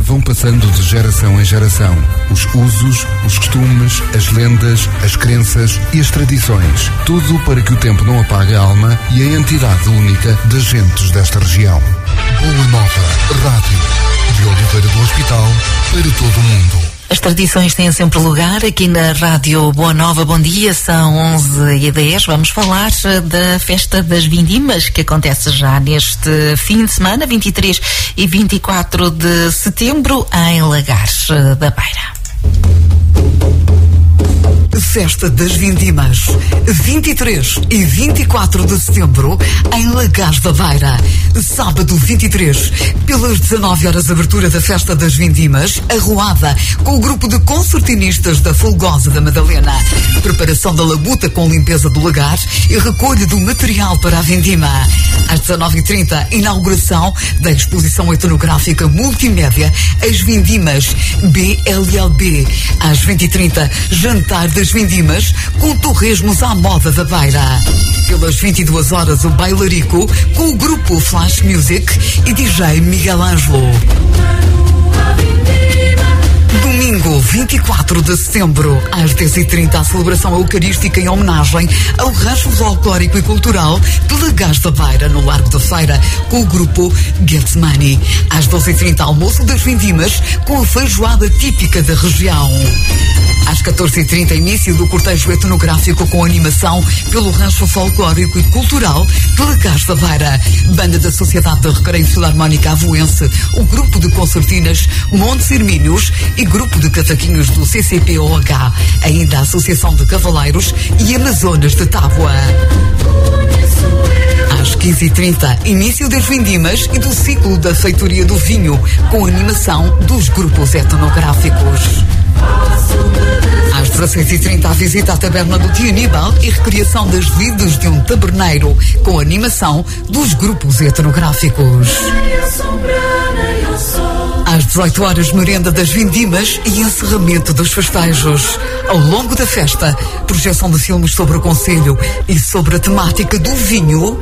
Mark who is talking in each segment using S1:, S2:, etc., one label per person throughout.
S1: vão passando de geração em geração. Os usos, os costumes, as lendas, as crenças e as tradições. Tudo para que o tempo não apague a alma e a entidade única das gentes desta região. Boa Nova Rádio, de Oliveira do Hospital, para todo o mundo.
S2: As tradições têm sempre lugar aqui na Rádio Boa Nova. Bom dia, são 11h10. Vamos falar da Festa das Vindimas, que acontece já neste fim de semana, 23 e 24 de setembro, em Lagares da Beira.
S3: Festa das Vindimas, 23 e 24 de setembro, em Lagares da Beira. Sábado 23, pelas 19 horas, abertura da Festa das Vindimas, arruada com o grupo de concertinistas da Folgosa da Madalena. Preparação da labuta com limpeza do lagar e recolha do material para a vindima. Às 19h30, inauguração da exposição etnográfica multimédia As Vindimas BLLB. Às 20h30, jantar das Vindimas com torresmos à moda da Beira. Pelas 22 horas, o bailarico com o grupo Flash Music e DJ Miguel Ângelo. Domingo, 24 de setembro, às 10h30, a celebração eucarística em homenagem ao rancho folclórico e cultural de Lagares da Beira, no Largo da Feira, com o grupo Getsemani. Às 12h30, almoço das Vindimas, com a feijoada típica da região. Às 14h30, início do cortejo etnográfico com animação pelo rancho folclórico e cultural de Lagares da Beira. Banda da Sociedade de Recreio Filarmónica Avoense, o grupo de concertinas Montes Hermínios e grupo de cataquinhos do CCPOH, ainda a Associação de Cavaleiros e Amazonas de Tábua. Às 15h30, início das vindimas e do ciclo da feitoria do vinho, com animação dos grupos etnográficos. Às 16h30, a visita à taberna do Tio Aníbal e recriação das lides de um taberneiro, com animação dos grupos etnográficos. Às 18 horas, merenda das vindimas e encerramento dos festejos. Ao longo da festa, projeção de filmes sobre o concelho e sobre a temática do vinho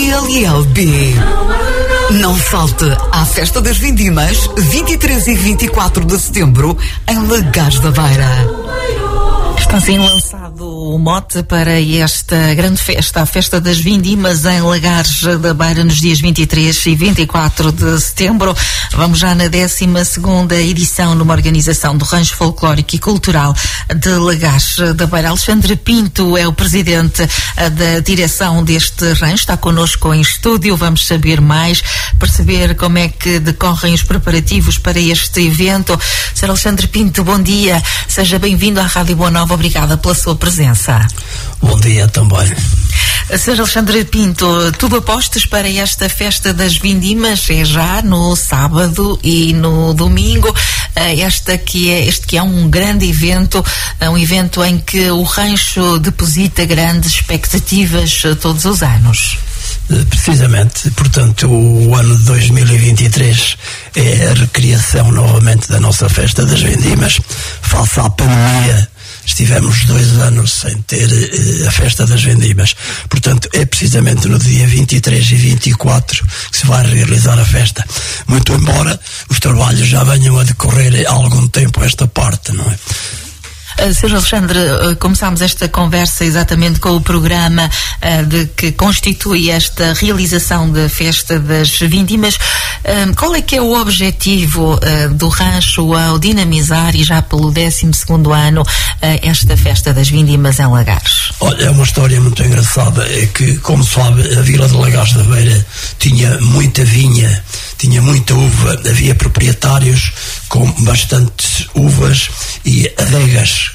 S3: BLLB. Não falte à Festa das Vindimas, 23 e 24 de setembro, em Lagares da Beira.
S2: Está assim lançado o mote para esta grande festa, a Festa das Vindimas em Lagares da Beira, nos dias 23 e 24 de setembro. Vamos já na 12ª edição, numa organização do Rancho Folclórico e Cultural de Lagares da Beira. Alexandre Pinto é o presidente da direção deste rancho, está connosco em estúdio. Vamos saber mais, perceber como é que decorrem os preparativos para este evento. Sr. Alexandre Pinto, bom dia, seja bem-vindo à Rádio Boa Nova. Obrigada pela sua presença.
S4: Bom dia também.
S2: Sr. Alexandre Pinto, tudo apostas para esta Festa das Vindimas? É já no sábado e no domingo. Este que é um grande evento, um evento em que o rancho deposita grandes expectativas todos os anos.
S4: Precisamente, portanto, o ano de 2023 é a recriação novamente da nossa Festa das Vindimas. Face à pandemia, estivemos 2 anos sem ter a Festa das Vindimas. Portanto, é precisamente no dia 23 e 24 que se vai realizar a festa. Muito embora os trabalhos já venham a decorrer há algum tempo esta parte, não é?
S2: Sr. Alexandre, começámos esta conversa exatamente com o programa de que constitui esta realização da Festa das Vindimas. Qual é que é o objetivo do rancho ao dinamizar, e já pelo 12º ano, esta Festa das Vindimas em Lagares?
S4: Olha, é uma história muito engraçada. É que, como sabe, a Vila de Lagares da Beira tinha muita vinha, tinha muita uva, havia proprietários com bastantes uvas e adegas.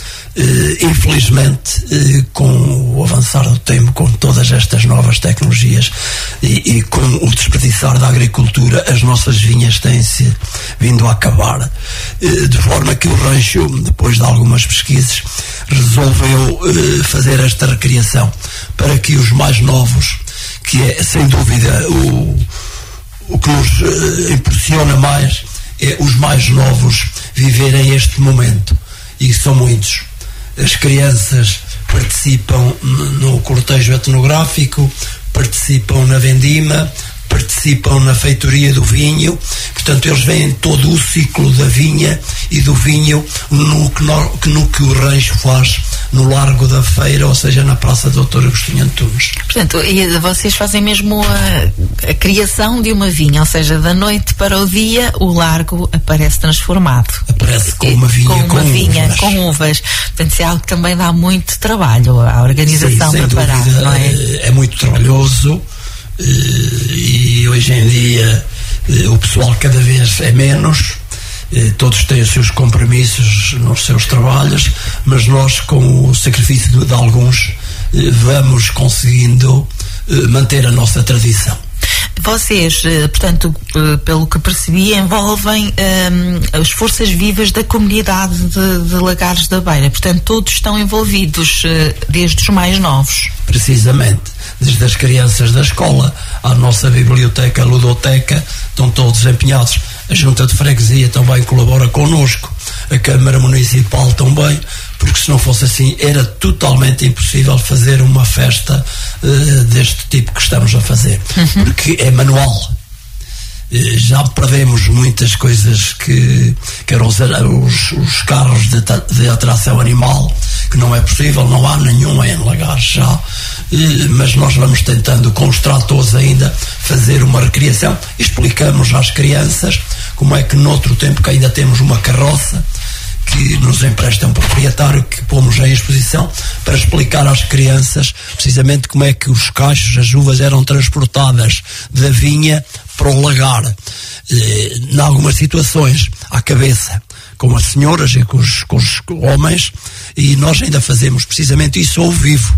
S4: Infelizmente, com o avançar do tempo, com todas estas novas tecnologias e com o desperdiçar da agricultura, as nossas vinhas têm-se vindo a acabar, de forma que o rancho, depois de algumas pesquisas, resolveu fazer esta recriação para que os mais novos, que é sem dúvida o que nos impressiona mais, é os mais novos viverem este momento, e são muitos. As crianças participam no cortejo etnográfico, participam na vendima, participam na feitoria do vinho. Portanto, eles veem todo o ciclo da vinha e do vinho no que o rancho faz no Largo da Feira, ou seja, na Praça Dr. Agostinho Antunes.
S2: Portanto, vocês fazem mesmo a criação de uma vinha, ou seja, da noite para o dia o largo aparece transformado.
S4: Aparece com uma vinha
S2: com uvas. Portanto, isso é algo que também dá muito trabalho à organização preparada, não é?
S4: É muito trabalhoso e hoje em dia o pessoal cada vez é menos. Todos têm os seus compromissos nos seus trabalhos, mas nós, com o sacrifício de alguns, vamos conseguindo manter a nossa tradição.
S2: Vocês, portanto, pelo que percebi, envolvem as forças vivas da comunidade de Lagares da Beira. Portanto, todos estão envolvidos, desde os mais novos.
S4: Precisamente. Desde as crianças da escola à nossa biblioteca, a ludoteca, estão todos empenhados. A Junta de Freguesia também colabora connosco, a Câmara Municipal também, porque se não fosse assim era totalmente impossível fazer uma festa deste tipo que estamos a fazer, porque é manual. Já perdemos muitas coisas que eram os carros de atração animal, que não é possível, não há nenhum em Lagares já, mas nós vamos tentando com os tratores ainda fazer uma recriação. Explicamos às crianças como é que noutro tempo que ainda temos uma carroça que nos empresta um proprietário, que pomos em exposição para explicar às crianças precisamente como é que os cachos, as uvas eram transportadas da vinha para o lagar, em algumas situações à cabeça, com as senhoras e com os homens, e nós ainda fazemos precisamente isso ao vivo.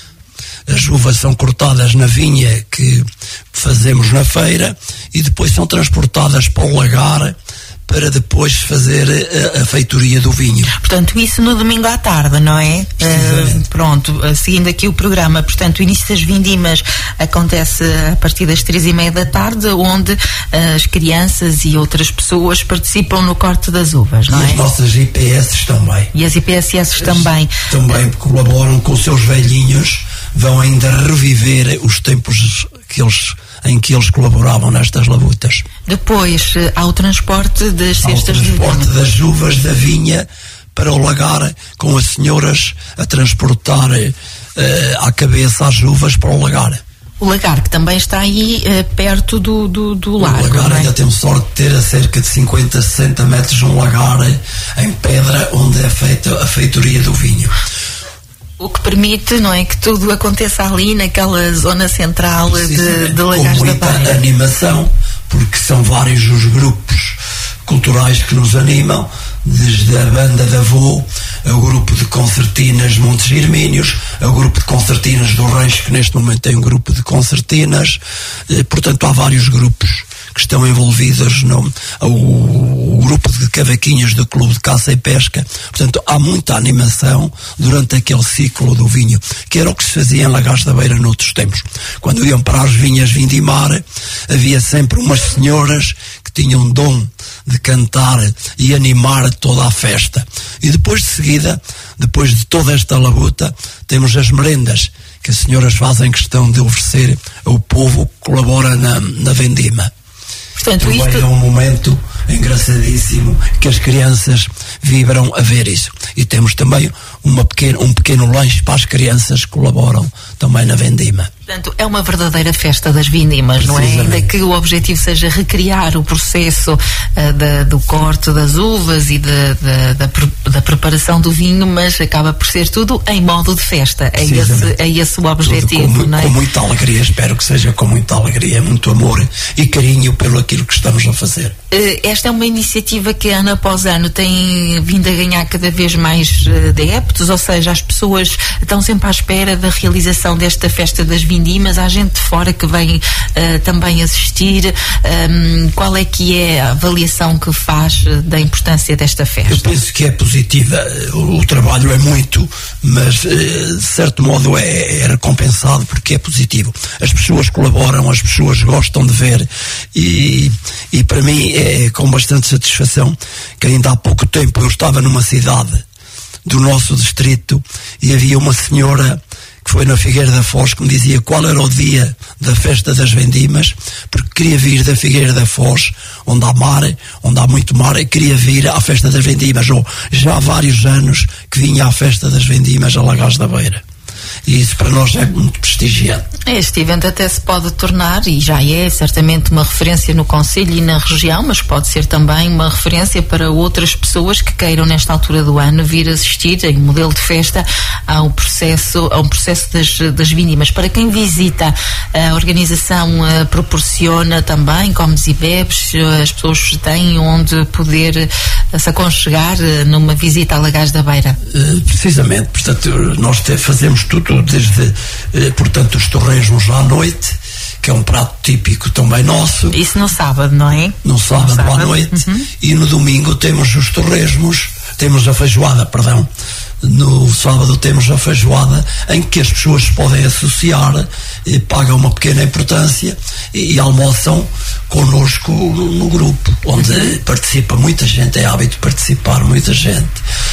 S4: As uvas são cortadas na vinha que fazemos na feira e depois são transportadas para o lagar para depois fazer a feitoria do vinho.
S2: Portanto, isso no domingo à tarde, não é? Pronto, seguindo aqui o programa, portanto, o início das vindimas acontece a partir das 3:30 da tarde, onde as crianças e outras pessoas participam no corte das uvas, não é?
S4: E as nossas IPS também.
S2: E as IPSS também.
S4: Também colaboram com os seus velhinhos, vão ainda reviver os tempos em que eles colaboravam nestas labutas.
S2: Depois há o transporte das cestas de vinho.
S4: O transporte das uvas da vinha para o lagar, com as senhoras a transportar à cabeça as uvas para o lagar.
S2: O lagar que também está aí perto do lago.
S4: O lagar,
S2: não é?
S4: ainda temos sorte de ter a cerca de 50, 60 metros um lagar em pedra onde é feita a feitoria do vinho.
S2: O que permite, não é, que tudo aconteça ali naquela zona central de Lagares da Beira.
S4: Com muita animação, porque são vários os grupos culturais que nos animam, desde a banda da Vô, ao grupo de concertinas Montes Irmínios, ao grupo de concertinas do Rancho, que neste momento tem um grupo de concertinas. Portanto, há vários grupos que estão envolvidos o grupo de cavaquinhas do Clube de Caça e Pesca. Portanto, há muita animação durante aquele ciclo do vinho, que era o que se fazia em Lagares da Beira noutros tempos. Quando iam para as vinhas vindimar, havia sempre umas senhoras que tinham dom de cantar e animar toda a festa. E depois de seguida, depois de toda esta labuta, temos as merendas, que as senhoras fazem questão de oferecer ao povo que colabora na vendima.
S2: Portanto,
S4: também
S2: isto...
S4: é um momento engraçadíssimo que as crianças vibram a ver isso. E temos também um pequeno lanche para as crianças que colaboram também na vendima.
S2: Portanto, é uma verdadeira festa das vindimas, não é? Ainda que o objetivo seja recriar o processo do corte das uvas e da preparação do vinho, mas acaba por ser tudo em modo de festa. É esse o objetivo, não é?
S4: Com muita alegria, espero que seja com muita alegria, muito amor e carinho pelo aquilo que estamos a fazer.
S2: Esta é uma iniciativa que ano após ano tem vindo a ganhar cada vez mais adeptos, ou seja, as pessoas estão sempre à espera da realização desta festa das vindimas. Há gente de fora que vem também assistir. Qual é que é a avaliação que faz da importância desta festa?
S4: Eu penso que é positiva. O trabalho é muito, mas de certo modo é recompensado porque é positivo. As pessoas colaboram, as pessoas gostam de ver e para mim é com bastante satisfação que ainda há pouco tempo eu estava numa cidade do nosso distrito e havia uma senhora que foi na Figueira da Foz, que me dizia qual era o dia da festa das vendimas, porque queria vir da Figueira da Foz, onde há mar, onde há muito mar, e queria vir à festa das vendimas, ou já há vários anos que vinha à festa das vendimas a Lagares da Beira. E isso para nós é muito prestigiante.
S2: Este evento até se pode tornar, e já é certamente uma referência no concelho e na região, mas pode ser também uma referência para outras pessoas que queiram nesta altura do ano vir assistir em modelo de festa ao processo das vindimas. Para quem visita, a organização proporciona também comes e bebes, as pessoas têm onde poder se aconchegar numa visita a Lagares da Beira.
S4: Precisamente, portanto nós fazemos tudo desde, portanto, os torresmos à noite, que é um prato típico também nosso.
S2: Isso no sábado, não é?
S4: No sábado à noite. E no domingo temos os torresmos, temos a feijoada, perdão. No sábado temos a feijoada, em que as pessoas podem associar, pagam uma pequena importância e almoçam connosco no grupo, onde participa muita gente, é hábito participar muita gente.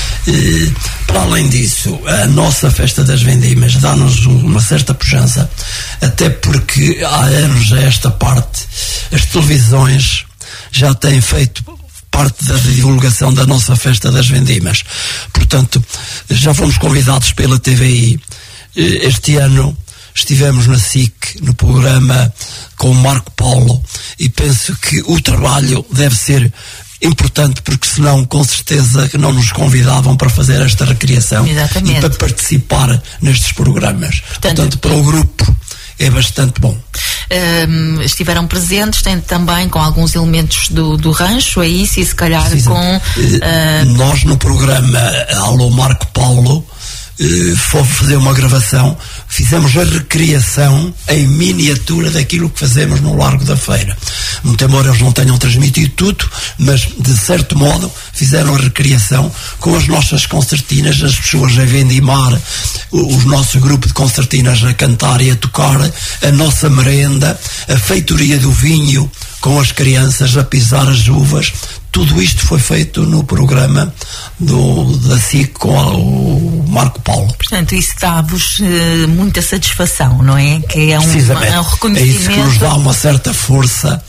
S4: Para além disso, a nossa festa das vendimas dá-nos uma certa pujança, até porque há anos a esta parte as televisões já têm feito parte da divulgação da nossa festa das vendimas. Portanto, já fomos convidados pela TVI. Este ano estivemos na SIC, no programa com o Marco Paulo, e penso que o trabalho deve ser importante, porque senão com certeza que não nos convidavam para fazer esta recriação.
S2: Exatamente.
S4: E para participar nestes programas. Portanto, para o grupo é bastante bom.
S2: Estiveram presentes, tem também com alguns elementos do rancho, é isso, e se calhar com...
S4: Nós no programa Alô Marco Paulo fomos fazer uma gravação, fizemos a recriação em miniatura daquilo que fazemos no Largo da Feira. Muito embora eles não tenham transmitido tudo, mas de certo modo fizeram a recriação com as nossas concertinas, as pessoas a vendimar, o nosso grupo de concertinas a cantar e a tocar, a nossa merenda, a feitoria do vinho com as crianças a pisar as uvas. Tudo isto foi feito no programa da SIC com o Marco Paulo.
S2: Portanto, isso dá-vos muita satisfação, não é? Que é um reconhecimento.
S4: É isso que nos dá uma certa força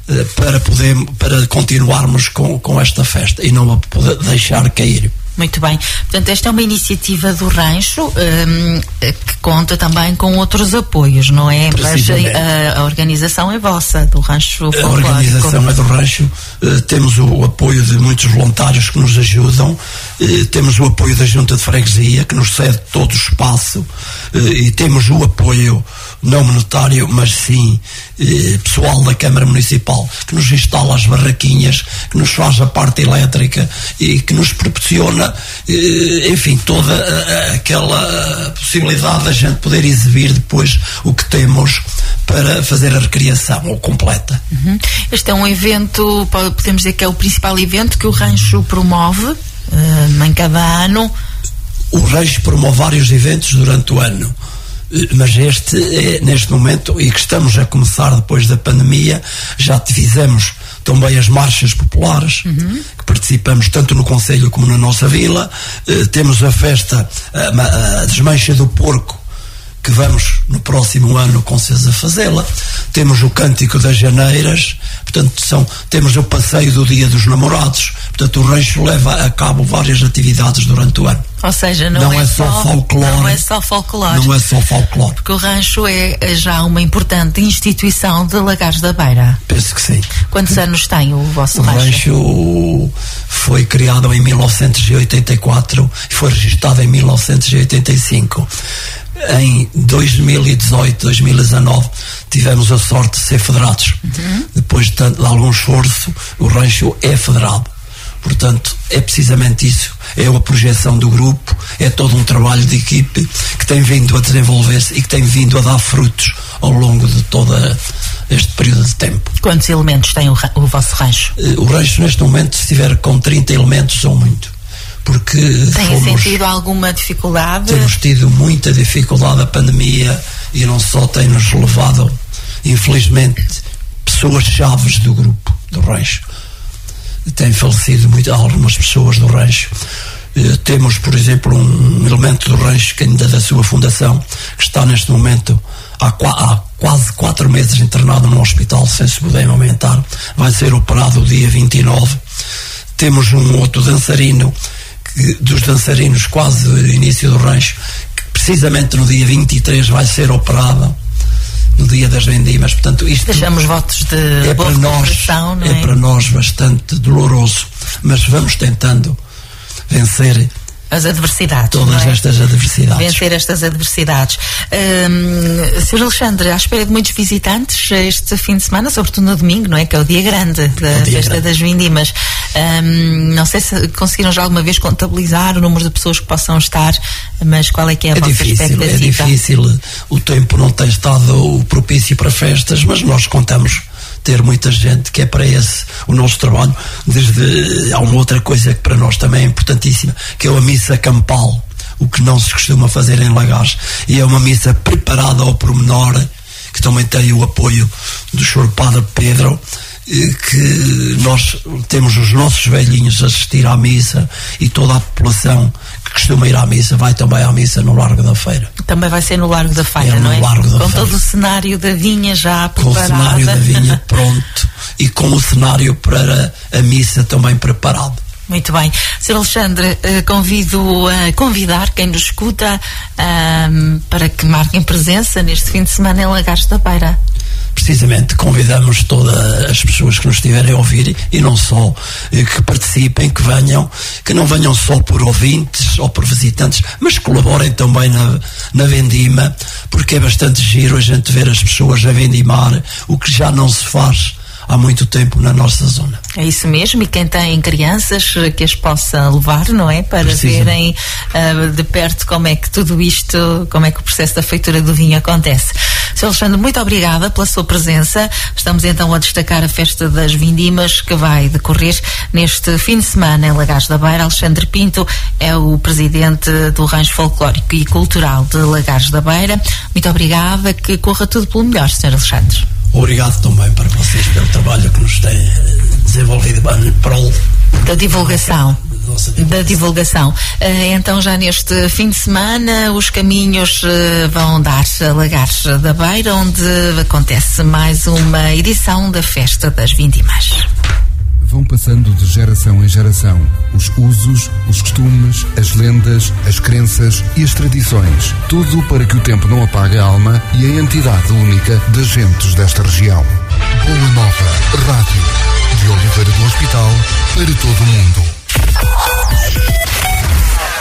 S4: para continuarmos com esta festa e não a poder deixar cair.
S2: Muito bem. Portanto, esta é uma iniciativa do rancho que conta também com outros apoios, não é? Mas a organização é vossa, do rancho folclórico.
S4: A organização é do rancho. Temos o apoio de muitos voluntários que nos ajudam. Temos o apoio da Junta de Freguesia, que nos cede todo o espaço. E temos o apoio não monetário, mas sim pessoal da Câmara Municipal, que nos instala as barraquinhas, que nos faz a parte elétrica e que nos proporciona, enfim, toda aquela possibilidade da gente poder exibir depois o que temos para fazer a recriação ou completa.
S2: Este é um evento, podemos dizer que é o principal evento que o rancho promove em cada ano.
S4: O rancho promove vários eventos durante o ano, mas este é neste momento, e que estamos a começar depois da pandemia, já fizemos também as marchas populares, que participamos tanto no concelho como na nossa vila. Temos a festa, a desmancha do porco, que vamos no próximo ano com certeza fazê-la. Temos o Cântico das Janeiras, portanto temos o passeio do Dia dos Namorados. Portanto, o rancho leva a cabo várias atividades durante o ano.
S2: Ou seja, não é só folclore. Não é só folclore.
S4: Não é só folclore.
S2: Porque o rancho é já uma importante instituição de Lagares da Beira.
S4: Penso que sim.
S2: Quantos anos tem o vosso rancho?
S4: O rancho foi criado em 1984 e foi registado em 1985. Em 2018, 2019 tivemos a sorte de ser federados. Depois de algum esforço, o rancho é federado. Portanto, é precisamente isso. É a projeção do grupo, é todo um trabalho de equipe que tem vindo a desenvolver-se e que tem vindo a dar frutos ao longo de todo este período de tempo.
S2: Quantos elementos tem o vosso rancho?
S4: O rancho neste momento, se estiver com 30 elementos, são muito. Porque
S2: tem sentido alguma dificuldade?
S4: Temos tido muita dificuldade. A pandemia, e não só tem-nos levado, infelizmente, pessoas chaves do grupo, do rancho. Têm falecido algumas pessoas do rancho. Temos, por exemplo, um elemento do rancho que ainda da sua fundação, que está neste momento há quase 4 meses internado no hospital sem se poder aumentar, vai ser operado o dia 29. Temos um outro dançarino, dos dançarinos quase no início do rancho, que precisamente no dia 23 vai ser operado, no dia das vendimas. Portanto, isto
S2: deixamos votos de boa recuperação, não é?
S4: É para nós bastante doloroso, mas vamos tentando vencer
S2: as adversidades.
S4: Todas estas adversidades.
S2: Vencer estas adversidades. Sr. Alexandre, à espera de muitos visitantes este fim de semana, sobretudo no domingo, não é? Que é o dia grande da festa das vindimas. Não sei se conseguiram já alguma vez contabilizar o número de pessoas que possam estar, mas qual é que é a vossa expectativa?
S4: É difícil, o tempo não tem estado propício para festas, mas nós contamos ter muita gente, que é para esse o nosso trabalho. Há uma outra coisa que para nós também é importantíssima, que é a missa campal, o que não se costuma fazer em Lagares, e é uma missa preparada ao pormenor, que também tem o apoio do Sr. Padre Pedro, que nós temos os nossos velhinhos a assistir à missa, e toda a população que costuma ir à missa vai também à missa no Largo da Feira.
S2: Também vai ser no Largo da Feira, não é? Com todo o cenário da vinha já preparado.
S4: Com o cenário da vinha pronto e com o cenário para a missa também preparado.
S2: Muito bem. Sr. Alexandre, convido a convidar quem nos escuta para que marquem presença neste fim de semana em Lagares da Beira.
S4: Precisamente, convidamos todas as pessoas que nos estiverem a ouvir, e não só, que participem, que venham, que não venham só por ouvintes ou por visitantes, mas colaborem também na vendima, porque é bastante giro a gente ver as pessoas a vendimar, o que já não se faz há muito tempo na nossa zona.
S2: É isso mesmo, e quem tem crianças que as possa levar, não é? Para verem de perto como é que tudo isto, como é que o processo da feitura do vinho acontece. Sr. Alexandre, muito obrigada pela sua presença. Estamos então a destacar a festa das vindimas que vai decorrer neste fim de semana em Lagares da Beira. Alexandre Pinto é o presidente do Rancho Folclórico e Cultural de Lagares da Beira. Muito obrigada, que corra tudo pelo melhor, Sr. Alexandre.
S4: Obrigado também para vocês pelo trabalho que nos têm desenvolvido em prol
S2: da divulgação. Então, já neste fim de semana, os caminhos vão dar a Lagares da Beira, onde acontece mais uma edição da Festa das Vindimas.
S1: Vão passando de geração em geração os usos, os costumes, as lendas, as crenças e as tradições. Tudo para que o tempo não apague a alma e a identidade única das gentes desta região. Boa Nova Rádio, de Oliveira do Hospital para todo o mundo.